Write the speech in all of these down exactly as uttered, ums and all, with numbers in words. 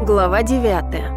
Глава девятая.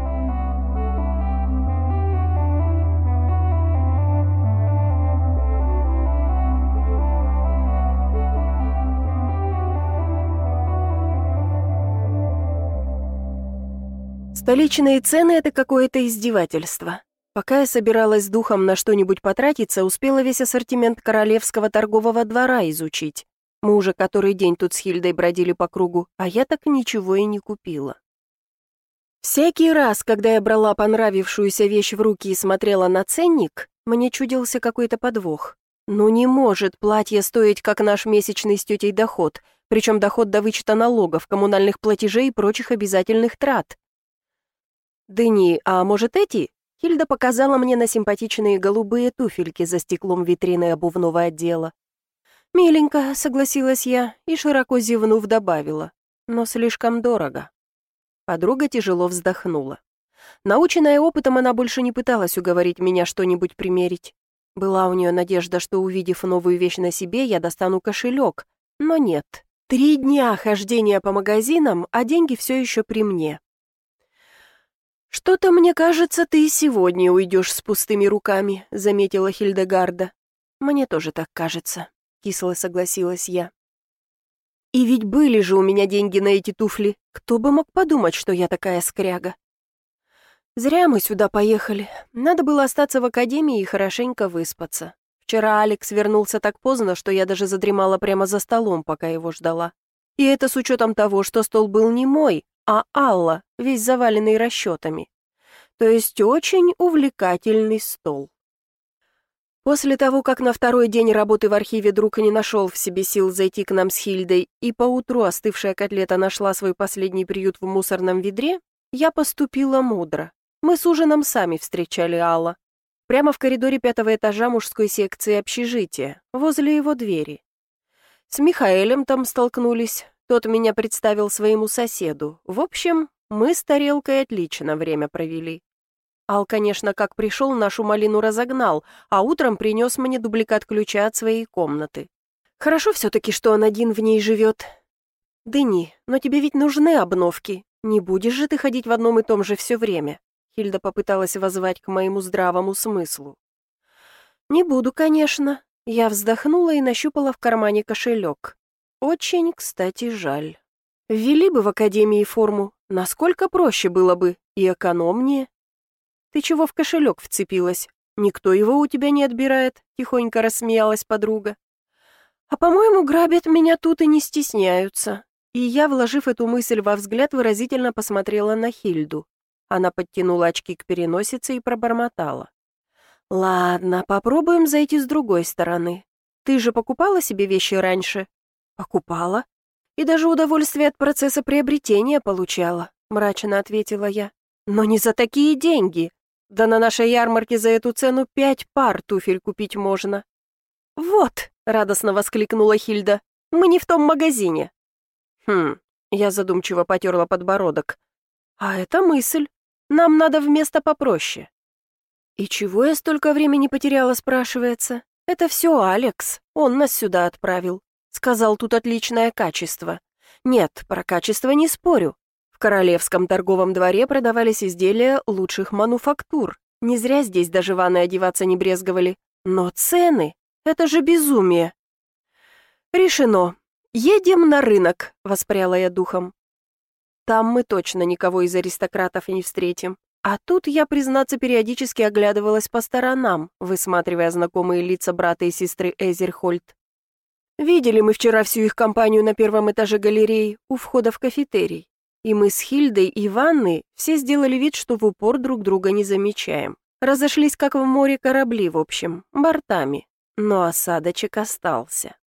Столичные цены — это какое-то издевательство. Пока я собиралась с духом на что-нибудь потратиться, успела весь ассортимент королевского торгового двора изучить. Мы уже который день тут с Хильдой бродили по кругу, а я так ничего и не купила. Всякий раз, когда я брала понравившуюся вещь в руки и смотрела на ценник, мне чудился какой-то подвох. Ну не может платье стоить, как наш месячный с тетей доход, причем доход до вычета налогов, коммунальных платежей и прочих обязательных трат. «Дыни, а может эти?» Хильда показала мне на симпатичные голубые туфельки за стеклом витрины обувного отдела. «Миленько», — согласилась я и, широко зевнув, добавила. «Но слишком дорого». Подруга тяжело вздохнула. Наученная опытом, она больше не пыталась уговорить меня что-нибудь примерить. Была у нее надежда, что, увидев новую вещь на себе, я достану кошелек. Но нет. Три дня хождения по магазинам, а деньги все еще при мне. «Что-то, мне кажется, ты и сегодня уйдешь с пустыми руками», — заметила Хильдегарда. «Мне тоже так кажется», — кисло согласилась я. «И ведь были же у меня деньги на эти туфли. Кто бы мог подумать, что я такая скряга?» «Зря мы сюда поехали. Надо было остаться в академии и хорошенько выспаться. Вчера Алекс вернулся так поздно, что я даже задремала прямо за столом, пока его ждала. И это с учетом того, что стол был не мой, а Алла, весь заваленный расчетами. То есть очень увлекательный стол». После того, как на второй день работы в архиве друг не нашел в себе сил зайти к нам с Хильдой, и поутру остывшая котлета нашла свой последний приют в мусорном ведре, я поступила мудро. Мы с ужином сами встречали Алла. Прямо в коридоре пятого этажа мужской секции общежития, возле его двери. С Михаэлем там столкнулись, тот меня представил своему соседу. В общем, мы с тарелкой отлично время провели. Ал, конечно, как пришел, нашу малину разогнал, а утром принес мне дубликат ключа от своей комнаты. Хорошо все-таки, что он один в ней живет. «Дыни, но тебе ведь нужны обновки. Не будешь же ты ходить в одном и том же все время?» Хильда попыталась воззвать к моему здравому смыслу. «Не буду, конечно». Я вздохнула и нащупала в кармане кошелек. Очень, кстати, жаль. Ввели бы в академии форму, насколько проще было бы и экономнее. «Ты чего в кошелек вцепилась? Никто его у тебя не отбирает», — тихонько рассмеялась подруга. «А, по-моему, грабят меня тут и не стесняются». И я, вложив эту мысль во взгляд, выразительно посмотрела на Хильду. Она подтянула очки к переносице и пробормотала. «Ладно, попробуем зайти с другой стороны. Ты же покупала себе вещи раньше?» «Покупала. И даже удовольствие от процесса приобретения получала», — мрачно ответила я. «Но не за такие деньги. Да на нашей ярмарке за эту цену пять пар туфель купить можно». «Вот», — радостно воскликнула Хильда, — «мы не в том магазине». «Хм», — я задумчиво потерла подбородок. «А это мысль. Нам надо в место попроще». «И чего я столько времени потеряла, спрашивается? Это все Алекс, он нас сюда отправил. Сказал, тут отличное качество. Нет, про качество не спорю. В королевском торговом дворе продавались изделия лучших мануфактур. Не зря здесь даже ванны одеваться не брезговали. Но цены — это же безумие. «Решено. Едем на рынок», — воспряла я духом. «Там мы точно никого из аристократов не встретим. А тут я, признаться, периодически оглядывалась по сторонам, высматривая знакомые лица брата и сестры Эзерхольд. Видели мы вчера всю их компанию на первом этаже галереи, у входа в кафетерий. И мы с Хильдой и Ванной все сделали вид, что в упор друг друга не замечаем. Разошлись, как в море корабли, в общем, бортами. Но осадочек остался.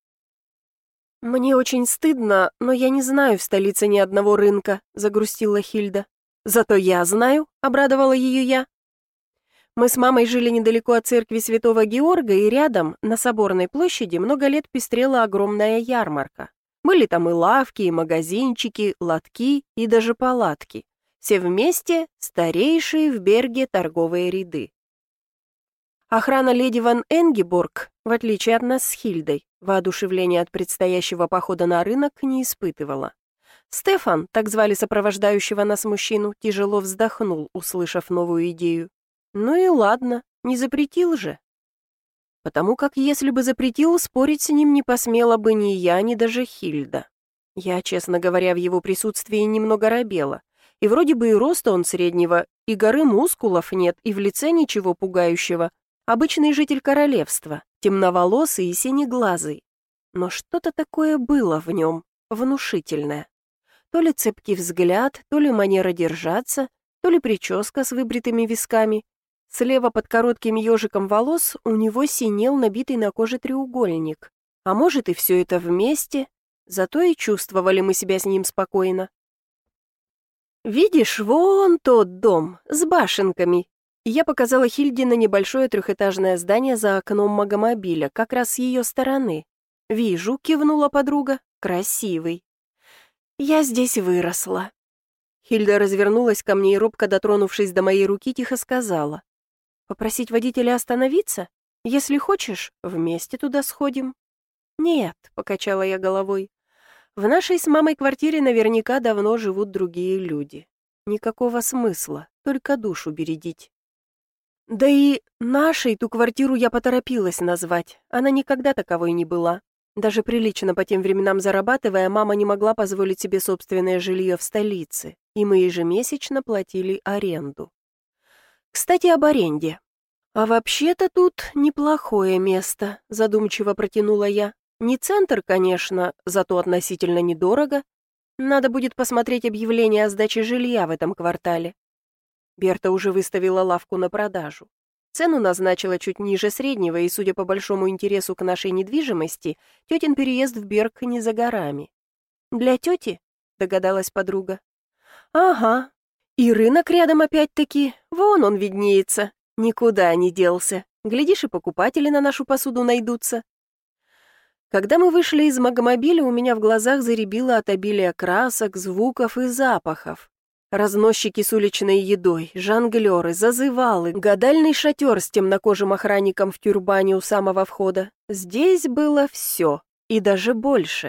«Мне очень стыдно, но я не знаю в столице ни одного рынка», — загрустила Хильда. «Зато я знаю», — обрадовала ее я. Мы с мамой жили недалеко от церкви Святого Георга, и рядом, на Соборной площади, много лет пестрела огромная ярмарка. Были там и лавки, и магазинчики, лотки и даже палатки. Все вместе старейшие в Берге торговые ряды. Охрана леди ван Энгеборг, в отличие от нас с Хильдой, воодушевления от предстоящего похода на рынок не испытывала. Стефан, так звали сопровождающего нас мужчину, тяжело вздохнул, услышав новую идею. Ну и ладно, не запретил же. Потому как если бы запретил, спорить с ним не посмела бы ни я, ни даже Хильда. Я, честно говоря, в его присутствии немного робела. И вроде бы и роста он среднего, и горы мускулов нет, и в лице ничего пугающего. Обычный житель королевства, темноволосый и синеглазый. Но что-то такое было в нем, внушительное. То ли цепкий взгляд, то ли манера держаться, то ли прическа с выбритыми висками. Слева под коротким ежиком волос у него синел набитый на коже треугольник. А может и все это вместе, зато и чувствовали мы себя с ним спокойно. «Видишь, вон тот дом, с башенками». Я показала Хильде на небольшое трехэтажное здание за окном магомобиля, как раз с ее стороны. «Вижу», — кивнула подруга, — «красивый». «Я здесь выросла». Хильда развернулась ко мне и, робко дотронувшись до моей руки, тихо сказала: «Попросить водителя остановиться? Если хочешь, вместе туда сходим». «Нет», — покачала я головой. «В нашей с мамой квартире наверняка давно живут другие люди. Никакого смысла, только душу бередить». Да и нашей ту квартиру я поторопилась назвать, она никогда таковой не была. Даже прилично по тем временам зарабатывая, мама не могла позволить себе собственное жилье в столице, и мы ежемесячно платили аренду. Кстати, об аренде. «А вообще-то тут неплохое место», — задумчиво протянула я. «Не центр, конечно, зато относительно недорого. Надо будет посмотреть объявление о сдаче жилья в этом квартале». Берта уже выставила лавку на продажу. Цену назначила чуть ниже среднего, и, судя по большому интересу к нашей недвижимости, тетин переезд в Берг не за горами. «Для тети?» — догадалась подруга. «Ага. И рынок рядом опять-таки, вон он виднеется. Никуда не делся. Глядишь, и покупатели на нашу посуду найдутся». Когда мы вышли из магомобиля, у меня в глазах зарябило от обилия красок, звуков и запахов. Разносчики с уличной едой, жонглеры, зазывалы, гадальный шатер с темнокожим охранником в тюрбане у самого входа. Здесь было все, и даже больше.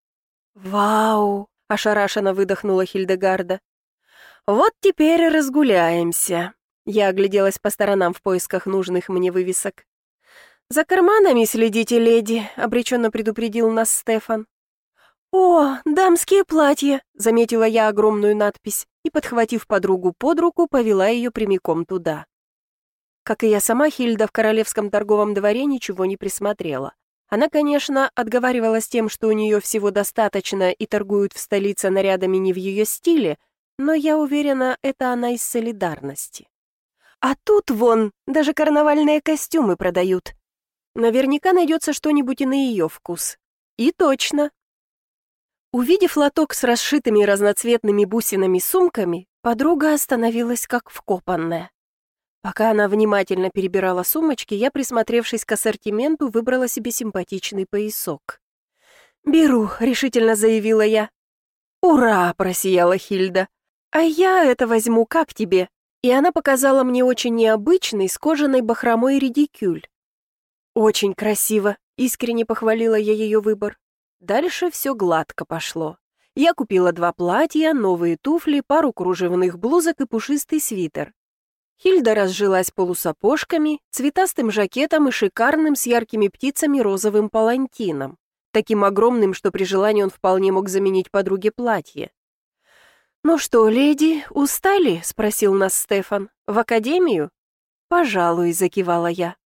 «Вау!» — ошарашенно выдохнула Хильдегарда. «Вот теперь разгуляемся». Я огляделась по сторонам в поисках нужных мне вывесок. «За карманами следите, леди», — обреченно предупредил нас Стефан. «О, дамские платья!» — заметила я огромную надпись и, подхватив подругу под руку, повела ее прямиком туда. Как и я сама, Хильда в королевском торговом дворе ничего не присмотрела. Она, конечно, отговаривалась тем, что у нее всего достаточно и торгуют в столице нарядами не в ее стиле, но я уверена, это она из солидарности. А тут, вон, даже карнавальные костюмы продают. Наверняка найдется что-нибудь и на ее вкус. И точно. Увидев лоток с расшитыми разноцветными бусинами сумками, подруга остановилась как вкопанная. Пока она внимательно перебирала сумочки, я, присмотревшись к ассортименту, выбрала себе симпатичный поясок. «Беру», — решительно заявила я. «Ура!» — просияла Хильда. «А я это возьму, как тебе?» И она показала мне очень необычный с кожаной бахромой редикюль. «Очень красиво», — искренне похвалила я ее выбор. Дальше все гладко пошло. Я купила два платья, новые туфли, пару кружевных блузок и пушистый свитер. Хильда разжилась полусапожками, цветастым жакетом и шикарным с яркими птицами розовым палантином, таким огромным, что при желании он вполне мог заменить подруге платье. «Ну что, леди, устали?» — спросил нас Стефан. «В академию?» «Пожалуй», — закивала я.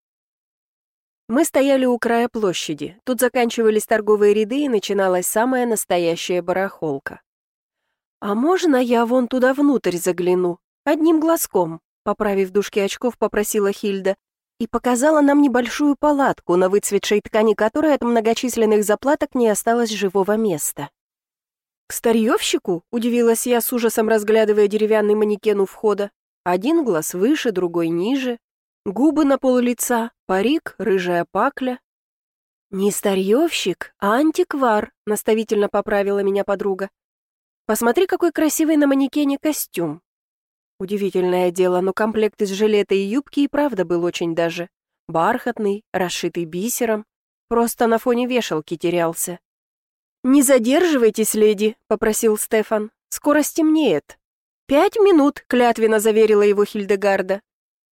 Мы стояли у края площади. Тут заканчивались торговые ряды, и начиналась самая настоящая барахолка. «А можно я вон туда внутрь загляну? Одним глазком?» Поправив дужки очков, попросила Хильда и показала нам небольшую палатку, на выцветшей ткани которой от многочисленных заплаток не осталось живого места. «К старьевщику?» — удивилась я, с ужасом разглядывая деревянный манекен у входа. Один глаз выше, другой ниже. Губы на пол лица, парик, рыжая пакля. «Не старьевщик, а антиквар», — наставительно поправила меня подруга. «Посмотри, какой красивый на манекене костюм». Удивительное дело, но комплект из жилета и юбки и правда был очень даже. Бархатный, расшитый бисером. Просто на фоне вешалки терялся. «Не задерживайтесь, леди», — попросил Стефан. «Скоро стемнеет». «Пять минут», — клятвенно заверила его Хильдегарда.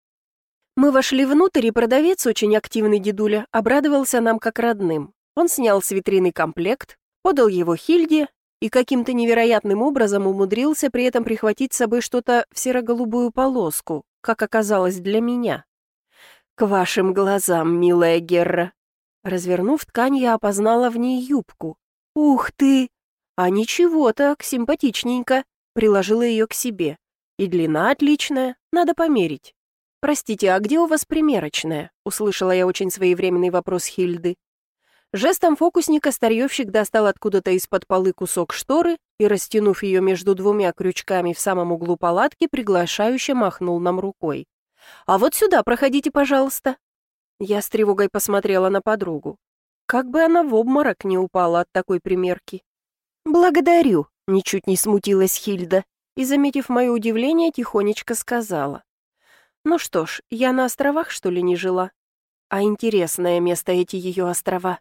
Мы вошли внутрь, и продавец, очень активный дедуля, обрадовался нам как родным. Он снял с витрины комплект, подал его Хильде и каким-то невероятным образом умудрился при этом прихватить с собой что-то в серо-голубую полоску, как оказалось для меня. «К вашим глазам, милая Герра». Развернув ткань, я опознала в ней юбку. «Ух ты! А ничего так, симпатичненько». Приложила ее к себе. «И длина отличная, надо померить». «Простите, а где у вас примерочная?» — услышала я очень своевременный вопрос Хильды. Жестом фокусника старьевщик достал откуда-то из-под полы кусок шторы и, растянув ее между двумя крючками в самом углу палатки, приглашающе махнул нам рукой. «А вот сюда проходите, пожалуйста». Я с тревогой посмотрела на подругу. Как бы она в обморок не упала от такой примерки. «Благодарю», — ничуть не смутилась Хильда и, заметив мое удивление, тихонечко сказала. «Ну что ж, я на островах, что ли, не жила? А интересное место эти ее острова».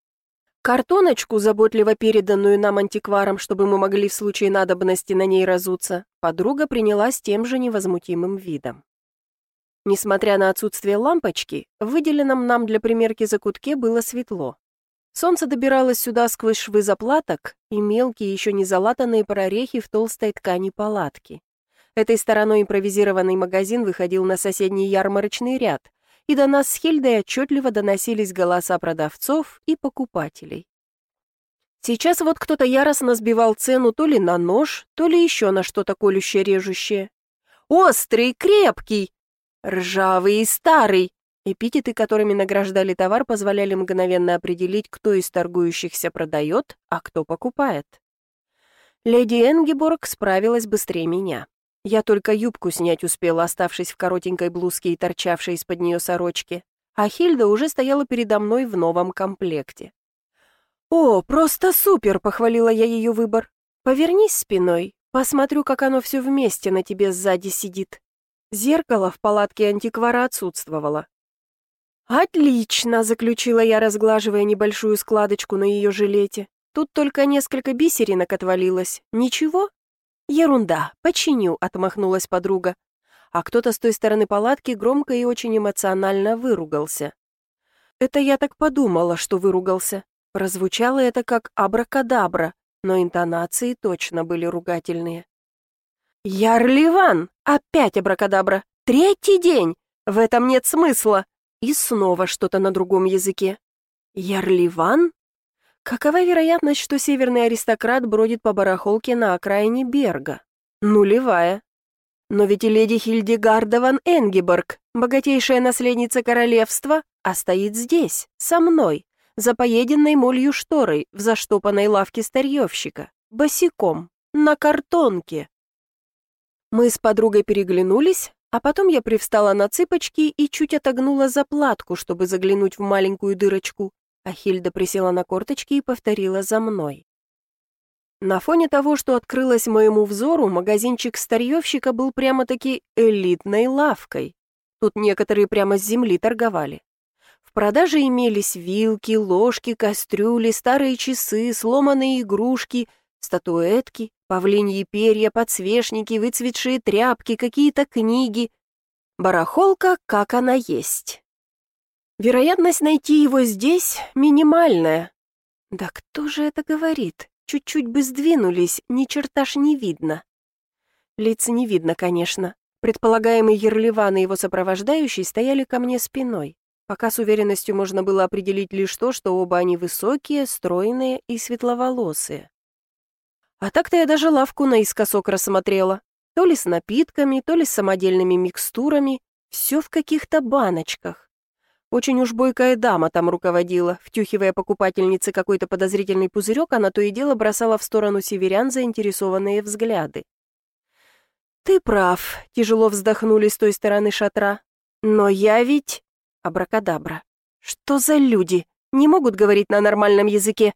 Картоночку, заботливо переданную нам антикваром, чтобы мы могли в случае надобности на ней разуться, подруга приняла с тем же невозмутимым видом. Несмотря на отсутствие лампочки, в выделенном нам для примерки закутке было светло. Солнце добиралось сюда сквозь швы заплаток и мелкие, еще не залатанные прорехи в толстой ткани палатки. Этой стороной импровизированный магазин выходил на соседний ярмарочный ряд, и до нас с Хильдой отчетливо доносились голоса продавцов и покупателей. Сейчас вот кто-то яростно сбивал цену то ли на нож, то ли еще на что-то колюще-режущее. «Острый, крепкий!» «Ржавый и старый!» Эпитеты, которыми награждали товар, позволяли мгновенно определить, кто из торгующихся продает, а кто покупает. Леди Энгеборг справилась быстрее меня. Я только юбку снять успела, оставшись в коротенькой блузке и торчавшей из-под нее сорочке, а Хильда уже стояла передо мной в новом комплекте. «О, просто супер!» — похвалила я ее выбор. «Повернись спиной, посмотрю, как оно все вместе на тебе сзади сидит». Зеркало в палатке антиквара отсутствовало. «Отлично!» — заключила я, разглаживая небольшую складочку на ее жилете. «Тут только несколько бисеринок отвалилось. Ничего?» «Ерунда, починю», — отмахнулась подруга. А кто-то с той стороны палатки громко и очень эмоционально выругался. Это я так подумала, что выругался. Прозвучало это как абракадабра, но интонации точно были ругательные. «Ярливан! Опять абракадабра! Третий день! В этом нет смысла!» И снова что-то на другом языке. «Ярливан? Какова вероятность, что северный аристократ бродит по барахолке на окраине Берга? Нулевая. Но ведь и леди Хильдегарда ван Энгеборг, богатейшая наследница королевства, а стоит здесь, со мной, за поеденной молью шторой в заштопанной лавке старьевщика, босиком, на картонке. Мы с подругой переглянулись, а потом я привстала на цыпочки и чуть отогнула заплатку, чтобы заглянуть в маленькую дырочку, а Хильда присела на корточки и повторила за мной. На фоне того, что открылось моему взору, магазинчик старьевщика был прямо-таки элитной лавкой. Тут некоторые прямо с земли торговали. В продаже имелись вилки, ложки, кастрюли, старые часы, сломанные игрушки, статуэтки, павлиньи перья, подсвечники, выцветшие тряпки, какие-то книги. Барахолка, как она есть. Вероятность найти его здесь минимальная. Да кто же это говорит? Чуть-чуть бы сдвинулись, ни черта ж не видно. Лиц не видно, конечно. Предполагаемый Ярливан и его сопровождающий стояли ко мне спиной. Пока с уверенностью можно было определить лишь то, что оба они высокие, стройные и светловолосые. А так-то я даже лавку наискосок рассмотрела. То ли с напитками, то ли с самодельными микстурами. Все в каких-то баночках. Очень уж бойкая дама там руководила. Втюхивая покупательнице какой-то подозрительный пузырек, она то и дело бросала в сторону северян заинтересованные взгляды. «Ты прав», — тяжело вздохнули с той стороны шатра. «Но я ведь...» Абракадабра. «Что за люди? Не могут говорить на нормальном языке?»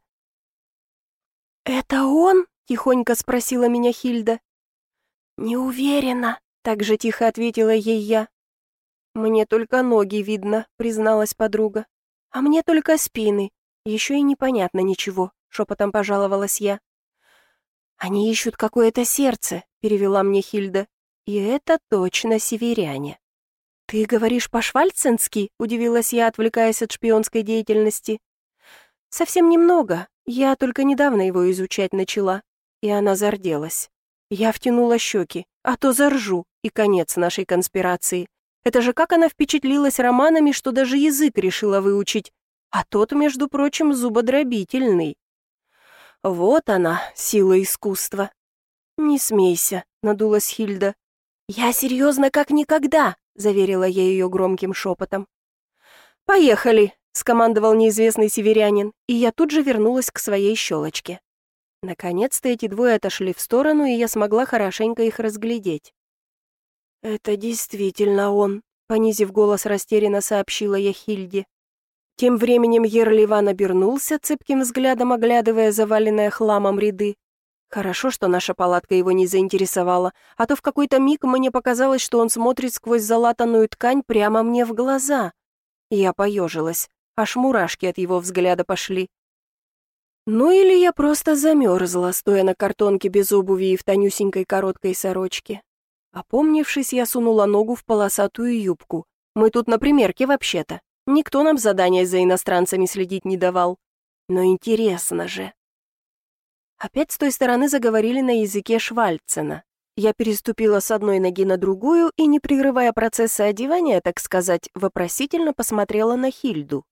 «Это он?» — тихонько спросила меня Хильда. «Не уверена», — так же тихо ответила ей я. «Мне только ноги видно», — призналась подруга. «А мне только спины. Еще и непонятно ничего. шепотом пожаловалась я. «Они ищут какое-то сердце», — перевела мне Хильда. «И это точно северяне». «Ты говоришь по-швальценски?» — удивилась я, отвлекаясь от шпионской деятельности. «Совсем немного. Я только недавно его изучать начала». И она зарделась. Я втянула щеки, а то заржу, и конец нашей конспирации. Это же как она впечатлилась романами, что даже язык решила выучить. А тот, между прочим, зубодробительный. Вот она, сила искусства. «Не смейся», — надулась Хильда. «Я серьезно как никогда», — заверила я ее громким шепотом. «Поехали», — скомандовал неизвестный северянин, и я тут же вернулась к своей щелочке. Наконец-то эти двое отошли в сторону, и я смогла хорошенько их разглядеть. «Это действительно он», — понизив голос, растерянно сообщила я Хильде. Тем временем Ерливан обернулся, цепким взглядом оглядывая заваленные хламом ряды. Хорошо, что наша палатка его не заинтересовала, а то в какой-то миг мне показалось, что он смотрит сквозь залатанную ткань прямо мне в глаза. Я поежилась, аж мурашки от его взгляда пошли. Ну или я просто замерзла, стоя на картонке без обуви и в тонюсенькой короткой сорочке. Опомнившись, я сунула ногу в полосатую юбку. Мы тут на примерке вообще-то. Никто нам задания за иностранцами следить не давал. Но интересно же. Опять с той стороны заговорили на языке Швальцена. Я переступила с одной ноги на другую и, не прерывая процесса одевания, так сказать, вопросительно посмотрела на Хильду.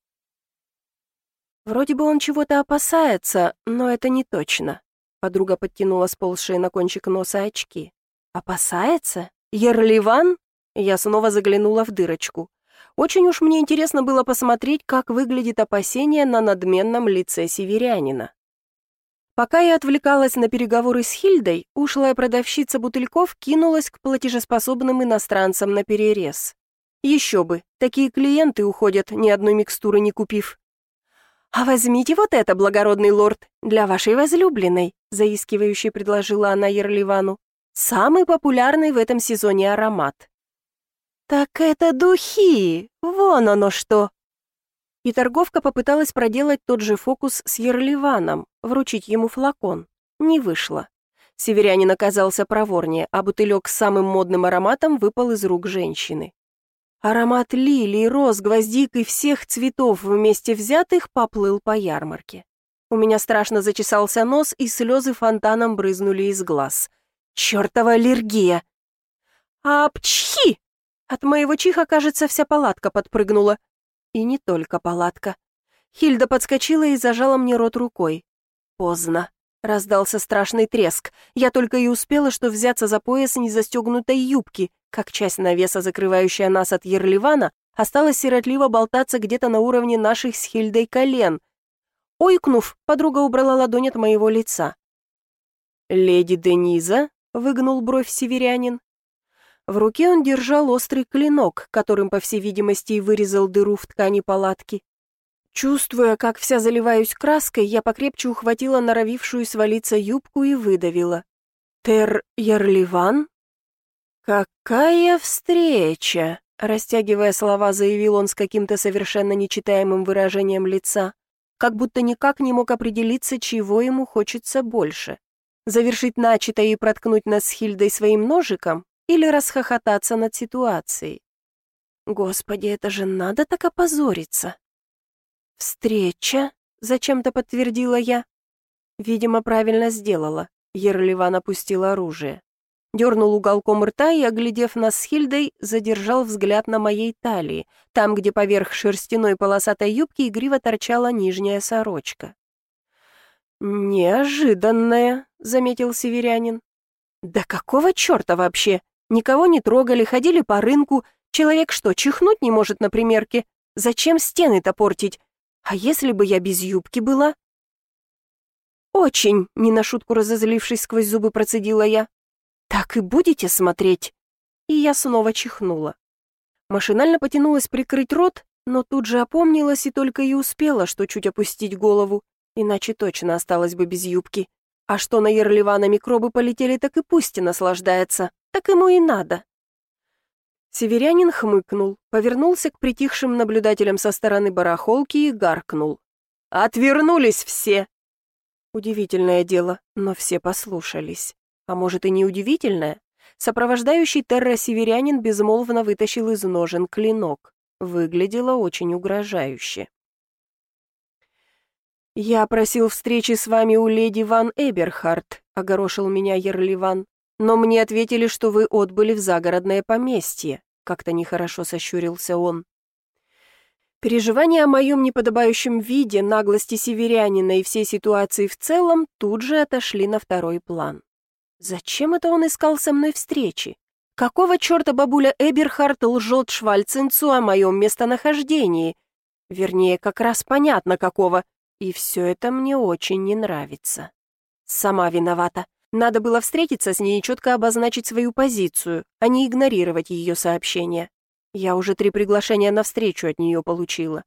Вроде бы он чего-то опасается, но это не точно. Подруга подтянула сползшие на кончик носа очки. «Опасается? Ерливан?» Я снова заглянула в дырочку. Очень уж мне интересно было посмотреть, как выглядит опасение на надменном лице северянина. Пока я отвлекалась на переговоры с Хильдой, ушлая продавщица бутыльков кинулась к платежеспособным иностранцам на перерез. Еще бы, такие клиенты уходят, ни одной микстуры не купив. «А возьмите вот это, благородный лорд, для вашей возлюбленной», заискивающе предложила она Ерливану. «Самый популярный в этом сезоне аромат». «Так это духи! Вон оно что!» И торговка попыталась проделать тот же фокус с Ерливаном, вручить ему флакон. Не вышло. Северянин оказался проворнее, а бутылек с самым модным ароматом выпал из рук женщины. Аромат лилий, роз, гвоздик и всех цветов вместе взятых поплыл по ярмарке. У меня страшно зачесался нос, и слезы фонтаном брызнули из глаз. Чёртова аллергия! Апчхи! От моего чиха, кажется, вся палатка подпрыгнула. И не только палатка. Хильда подскочила и зажала мне рот рукой. Поздно. Раздался страшный треск. Я только и успела, что взяться за пояс незастегнутой юбки, как часть навеса, закрывающая нас от Ерливана, осталась сиротливо болтаться где-то на уровне наших с Хильдой колен. Ойкнув, подруга убрала ладонь от моего лица. «Леди Дениза?» — выгнул бровь северянин. В руке он держал острый клинок, которым, по всей видимости, и вырезал дыру в ткани палатки. Чувствуя, как вся заливаюсь краской, я покрепче ухватила норовившую свалиться юбку и выдавила. «Тер Ерливан?» «Какая встреча!» — растягивая слова, заявил он с каким-то совершенно нечитаемым выражением лица, как будто никак не мог определиться, чего ему хочется больше. Завершить начатое и проткнуть нас с Хильдой своим ножиком или расхохотаться над ситуацией. Господи, это же надо так опозориться. «Встреча?» — зачем-то подтвердила я. Видимо, правильно сделала. Ерливан опустил оружие. Дернул уголком рта и, оглядев нас с Хильдой, задержал взгляд на моей талии, там, где поверх шерстяной полосатой юбки игриво торчала нижняя сорочка. «Неожиданная», — заметил северянин. «Да какого черта вообще? Никого не трогали, ходили по рынку. Человек что, чихнуть не может на примерке? Зачем стены-то портить? А если бы я без юбки была?» «Очень», — не на шутку разозлившись сквозь зубы, процедила я. «Так и будете смотреть?» И я снова чихнула. Машинально потянулась прикрыть рот, но тут же опомнилась и только и успела, что чуть опустить голову, иначе точно осталась бы без юбки. А что на Ерливана микробы полетели, так и пусть и наслаждается, так ему и надо. Северянин хмыкнул, повернулся к притихшим наблюдателям со стороны барахолки и гаркнул. «Отвернулись все!» Удивительное дело, но все послушались. А может и не удивительное? Сопровождающий терра-северянин безмолвно вытащил из ножен клинок. Выглядело очень угрожающе. «Я просил встречи с вами у леди Ван Эберхард», — огорошил меня Ерливан. «Но мне ответили, что вы отбыли в загородное поместье», — как-то нехорошо сощурился он. Переживания о моем неподобающем виде, наглости северянина и всей ситуации в целом тут же отошли на второй план. Зачем это он искал со мной встречи? Какого черта бабуля Эберхард лжет Швальценцу о моем местонахождении? Вернее, как раз понятно какого. И все это мне очень не нравится. Сама виновата. Надо было встретиться с ней и четко обозначить свою позицию, а не игнорировать ее сообщения. Я уже три приглашения на встречу от нее получила.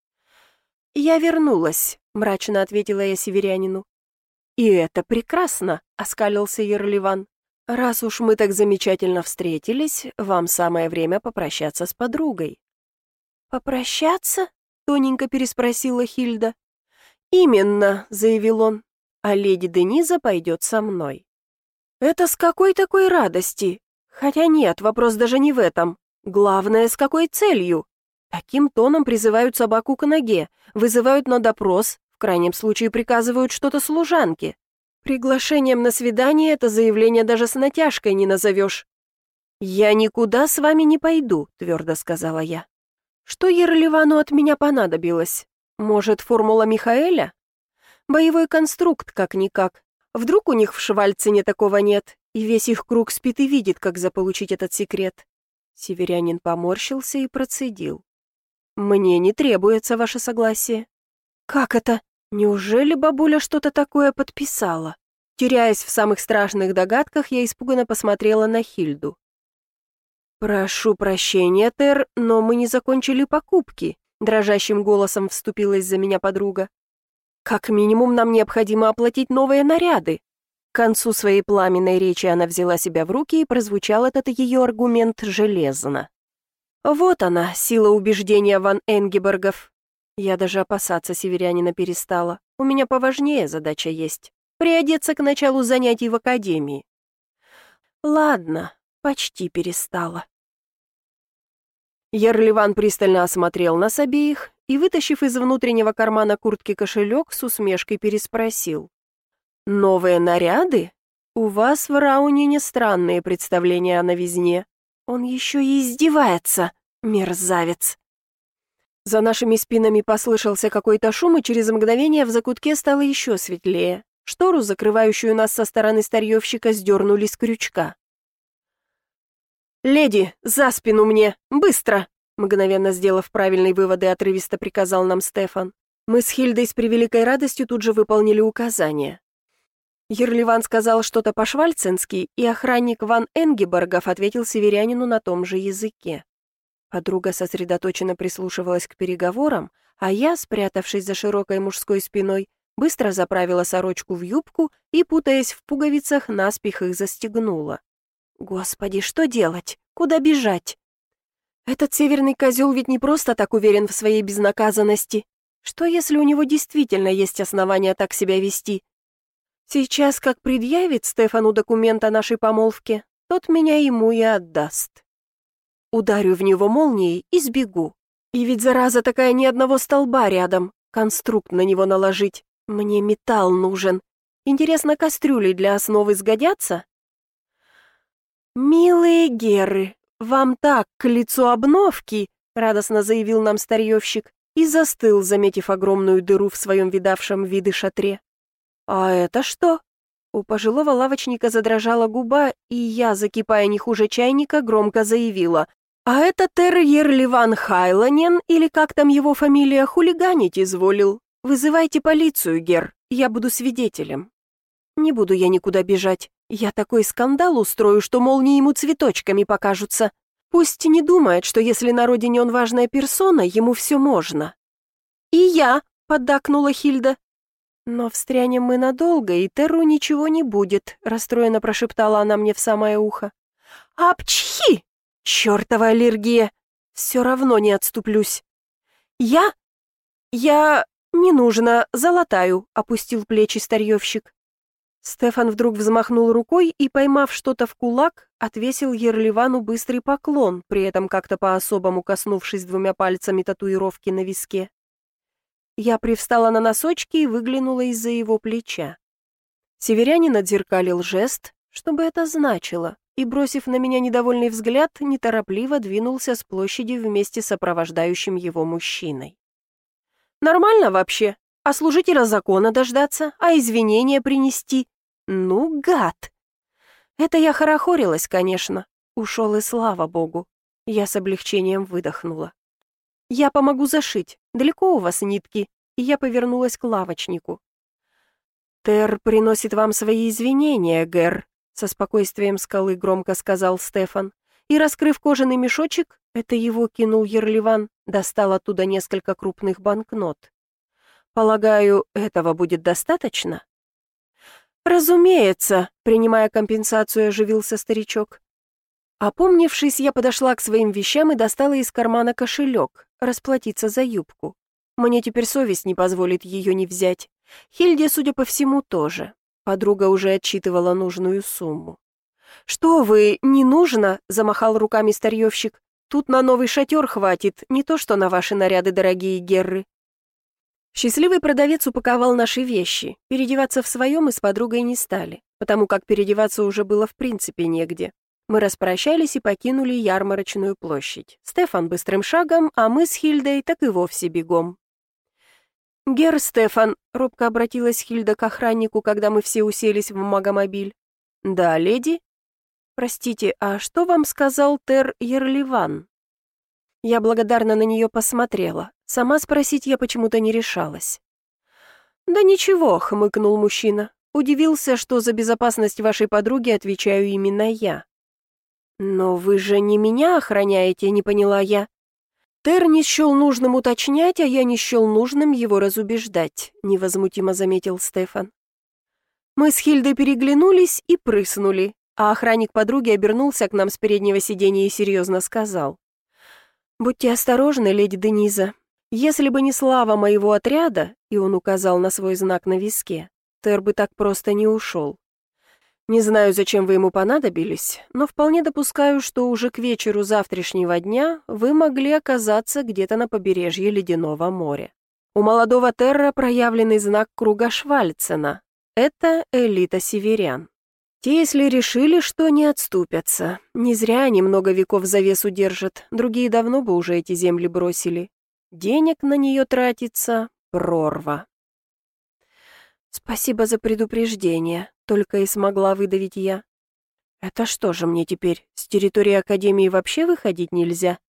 «Я вернулась», — мрачно ответила я северянину. «И это прекрасно», — оскалился Ерливан. «Раз уж мы так замечательно встретились, вам самое время попрощаться с подругой». «Попрощаться?» — тоненько переспросила Хильда. «Именно», — заявил он, — «а леди Дениза пойдет со мной». «Это с какой такой радости? Хотя нет, вопрос даже не в этом. Главное, с какой целью? Таким тоном призывают собаку к ноге, вызывают на допрос, в крайнем случае приказывают что-то служанке. Приглашением на свидание это заявление даже с натяжкой не назовешь». «Я никуда с вами не пойду», — твердо сказала я. «Что Ерливану от меня понадобилось? Может, формула Михаэля? Боевой конструкт, как-никак. Вдруг у них в Швальцине такого нет, и весь их круг спит и видит, как заполучить этот секрет». Северянин поморщился и процедил. «Мне не требуется ваше согласие». «Как это? Неужели бабуля что-то такое подписала?» Теряясь в самых страшных догадках, я испуганно посмотрела на Хильду. «Прошу прощения, Тер, но мы не закончили покупки», — дрожащим голосом вступилась за меня подруга. «Как минимум нам необходимо оплатить новые наряды». К концу своей пламенной речи она взяла себя в руки, и прозвучал этот ее аргумент железно. Вот она, сила убеждения ван Энгеборгов. Я даже опасаться северянина перестала. У меня поважнее задача есть. Приодеться к началу занятий в академии. Ладно, почти перестала. Ерливан пристально осмотрел нас обеих и, вытащив из внутреннего кармана куртки кошелек, с усмешкой переспросил. «Новые наряды? У вас в Раунине странные представления о новизне. Он еще и издевается, мерзавец». За нашими спинами послышался какой-то шум, и через мгновение в закутке стало еще светлее. Штору, закрывающую нас со стороны старьевщика, сдернули с крючка. «Леди, за спину мне! Быстро!» Мгновенно сделав правильные выводы, отрывисто приказал нам Стефан. Мы с Хильдой с превеликой радостью тут же выполнили указания. Ерливан сказал что-то по-швальценски, и охранник ван Энгеборгов ответил северянину на том же языке. Подруга сосредоточенно прислушивалась к переговорам, а я, спрятавшись за широкой мужской спиной, быстро заправила сорочку в юбку и, путаясь в пуговицах, наспех их застегнула. Господи, что делать? Куда бежать? Этот северный козел ведь не просто так уверен в своей безнаказанности. Что, если у него действительно есть основания так себя вести? Сейчас, как предъявит Стефану документ о нашей помолвке, тот меня ему и отдаст. Ударю в него молнией и сбегу. И ведь, зараза такая, ни одного столба рядом. Конструкт на него наложить. Мне металл нужен. Интересно, кастрюли для основы сгодятся? «Милые геры, вам так к лицу обновки», — радостно заявил нам старьевщик и застыл, заметив огромную дыру в своем видавшем виды шатре. «А это что?» У пожилого лавочника задрожала губа, и я, закипая не хуже чайника, громко заявила. «А это Тер Ерливан Хайланен, или как там его фамилия, хулиганить изволил. Вызывайте полицию, гер, я буду свидетелем». «Не буду я никуда бежать. Я такой скандал устрою, что молнии ему цветочками покажутся. Пусть не думает, что если на родине он важная персона, ему все можно». «И я», — поддакнула Хильда. «Но встрянем мы надолго, и Терру ничего не будет», — расстроенно прошептала она мне в самое ухо. «Апчхи! Чёртова аллергия! Все равно не отступлюсь». «Я? Я... «Не нужно, золотаю», — опустил плечи старьевщик. Стефан вдруг взмахнул рукой и, поймав что-то в кулак, отвесил Ерливану быстрый поклон, при этом как-то по-особому коснувшись двумя пальцами татуировки на виске. Я привстала на носочки и выглянула из-за его плеча. Северянин отзеркалил жест, что бы это значило, и, бросив на меня недовольный взгляд, неторопливо двинулся с площади вместе с сопровождающим его мужчиной. «Нормально вообще? А служителя закона дождаться? А извинения принести? Ну, гад!» Это я хорохорилась, конечно. Ушел и слава богу. Я с облегчением выдохнула. «Я помогу зашить. Далеко у вас нитки?» И я повернулась к лавочнику. «Тер приносит вам свои извинения, Гэр», — со спокойствием скалы громко сказал Стефан. И, раскрыв кожаный мешочек, это его кинул Ерливан, достал оттуда несколько крупных банкнот. «Полагаю, этого будет достаточно?» «Разумеется», — принимая компенсацию, оживился старичок. Опомнившись, я подошла к своим вещам и достала из кармана кошелек, расплатиться за юбку. Мне теперь совесть не позволит ее не взять. Хильде, судя по всему, тоже. Подруга уже отчитывала нужную сумму. «Что вы, не нужно?» — замахал руками старьевщик. «Тут на новый шатер хватит, не то что на ваши наряды, дорогие герры». Счастливый продавец упаковал наши вещи. Переодеваться в своем мы с подругой не стали, потому как переодеваться уже было в принципе негде. Мы распрощались и покинули ярмарочную площадь. Стефан быстрым шагом, а мы с Хильдой так и вовсе бегом. «Герр Стефан», — робко обратилась Хильда к охраннику, когда мы все уселись в магомобиль. «Да, леди?» «Простите, а что вам сказал Тер Ерливан?» Я благодарно на нее посмотрела. Сама спросить я почему-то не решалась. «Да ничего», — хмыкнул мужчина. «Удивился, что за безопасность вашей подруги отвечаю именно я». «Но вы же не меня охраняете», — не поняла я. «Тер не счел нужным уточнять, а я не счел нужным его разубеждать», — невозмутимо заметил Стефан. Мы с Хильдой переглянулись и прыснули, а охранник подруги обернулся к нам с переднего сиденья и серьезно сказал. «Будьте осторожны, леди Дениза. Если бы не слава моего отряда», и он указал на свой знак на виске, Тер бы так просто не ушел. Не знаю, зачем вы ему понадобились, но вполне допускаю, что уже к вечеру завтрашнего дня вы могли оказаться где-то на побережье Ледяного моря. У молодого Терра проявленный знак круга Швальцена. Это элита северян. Те, если решили, что не отступятся. Не зря они много веков завесу держат, другие давно бы уже эти земли бросили. Денег на нее тратится прорва. «Спасибо за предупреждение», — только и смогла выдавить я. «Это что же мне теперь, с территории Академии вообще выходить нельзя?»